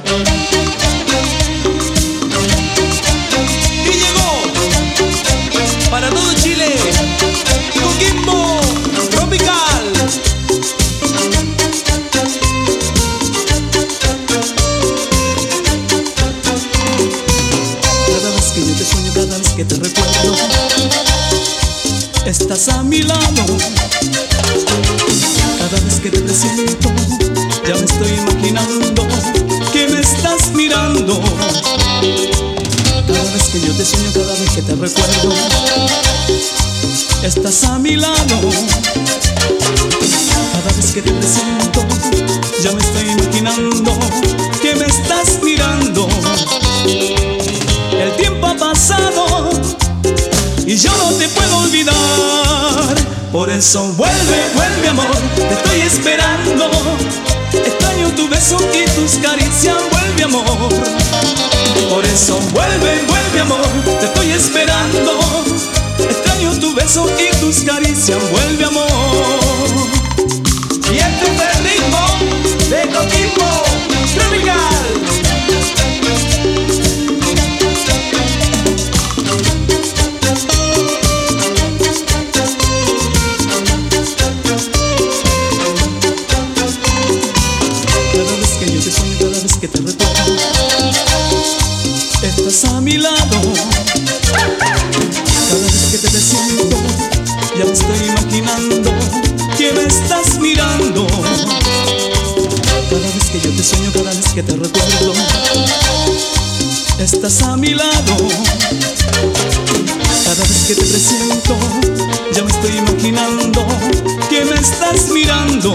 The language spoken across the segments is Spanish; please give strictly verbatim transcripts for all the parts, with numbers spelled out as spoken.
Y llegó para todo Chile, Coquimbo Tropical. Cada vez que yo te sueño, cada vez que te recuerdo, estás a mi lado. Cada vez que te presiento, ya me estoy imaginando que me estás mirando. Cada vez que yo te sueño, cada vez que te recuerdo, estás a mi lado. Cada vez que te presiento, ya me estoy imaginando que me estás mirando. El tiempo ha pasado y yo no te puedo olvidar. Por eso vuelve, vuelve amor, te estoy esperando. Extraño tu beso y tus caricias, vuelve amor. Por eso vuelve, vuelve amor, te estoy esperando. Extraño tu beso y tus caricias, vuelve amor. Y este es el ritmo de Coquimbo Tropical. Cada vez que yo te sueño, cada vez que te recuerdo, estás a mi lado. Cada vez que te presiento, ya me estoy imaginando que me estás mirando. Cada vez que yo te sueño, cada vez que te recuerdo, estás a mi lado. Cada vez que te presiento, ya me estoy imaginando que me estás mirando.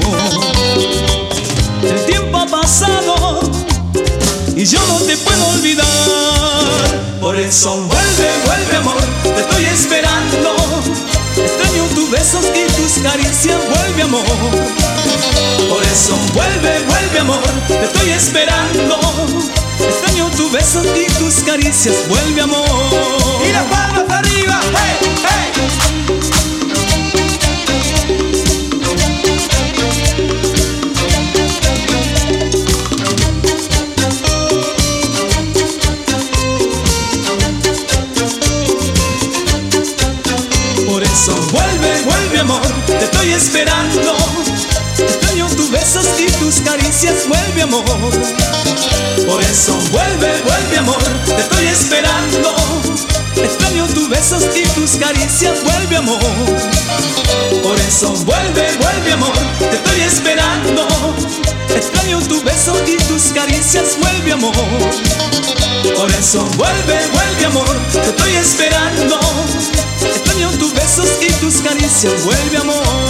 El tiempo ha pasado y yo no te puedo olvidar. Por eso vuelve, vuelve amor, te estoy esperando. Extraño tus besos y tus caricias, vuelve amor. Por eso vuelve, vuelve amor, te estoy esperando. Extraño tus besos y tus caricias, vuelve amor. Y las palmas arriba, hey, hey. Por eso vuelve, vuelve amor, te estoy esperando. Extraño tus besos y tus caricias, vuelve amor. Por eso vuelve, vuelve amor, te estoy esperando. Extraño tus besos y tus caricias, vuelve amor. Por eso vuelve, vuelve amor, te estoy esperando. Extraño tus besos y tus caricias, vuelve amor. Por eso vuelve, vuelve amor, te estoy esperando. Extraño tus besos y tus caricias, vuelve amor.